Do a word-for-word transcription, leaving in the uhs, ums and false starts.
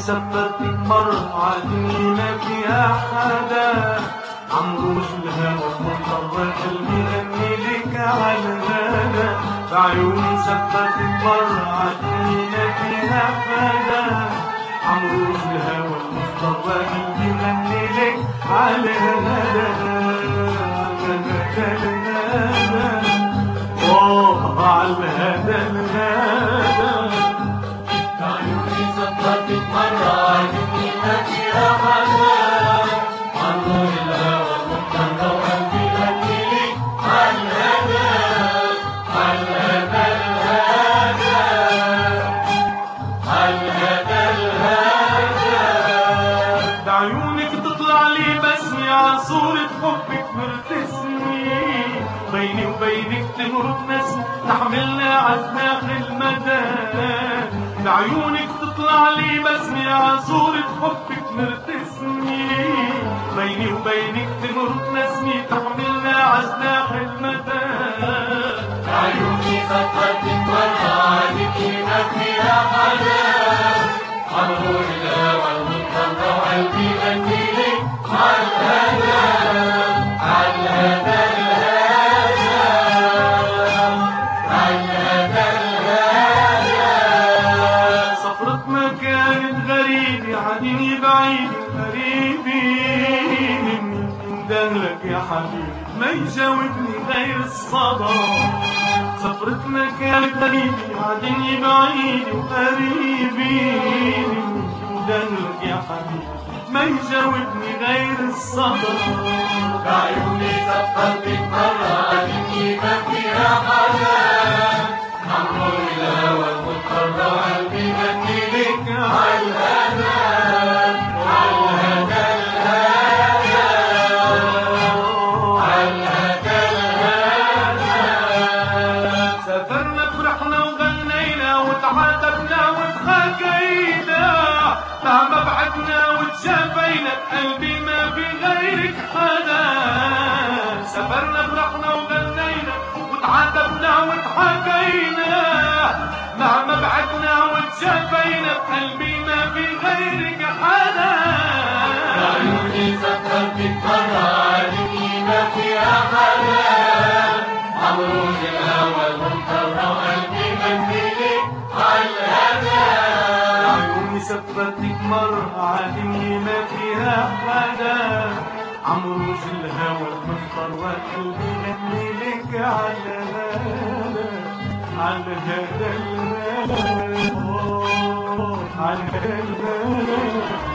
سفرتك مرة عدني ما فيها حدا، عمروج الهوى مضطر قلبي غني لك على الغدا. بعيوني سفرتك مرة عدني ما فيها حدا، عمروج الهوى مضطر قلبي غني لك على الغدا. اوه على الهدى الغدا. بعيوني سفرتك مرة عدني ما فيها حدا، عمروج الهوى مضطر قلبي غني لك على الهدى على الهدى الهدى على الهدى الهدى. بعيونك تطلع لي بسمي ع صورة حبك مرتسمي، بيني وبينك تمرق نسمة تحملنا عالداخل المدى. بعيونك تطلع لي بسمي ع صورة حبك مرتسمي، بيني وبينك تمرق نسمة تحملنا عالداخل المدى. بعيوني سفرتك مرة عدني ما فيها حدا، عمروج الهوى المضطر قلبي غني لك على الهدى على الهدى الهدى على الهدى الهدى. سفرتنا كانت غريبة عدني بعيد قريبي، ندهلك يا حبيبي ما يجاوبني غير الصدى. سفرتنا كانت غريبة عدني بعيد وقريبي، ندهلك يا حبيبي ما يجاوبني غير الصدى. بعيوني سفرتك مرة عدني ما فيها حدا، عمروج الهوى المضطر قلبي غني لك على الهدى على الهدى الهدى على الهدى الهدى. سافرنا فرحنا وغنينا وتعاتبنا وتحاكينا، مهما بعدنا وتشافينا بقلبي ما في غيرك حدا. سافرنا فرحنا وغنينا وتعاتبنا وتحاكينا، مهما بعدنا وتشافينا بقلبي ما في غيرك حدا. بعيوني سفرتك مرة عدني ما فيها حدا، عمروج الهوى المضطر قلبي غني لك على الهدى. عيوني سفرتك مرة عدني ما فيها حدا، عمروج الهوى المضطر قلبي غني لك على الهدى على الهدى الهدى على الهدى.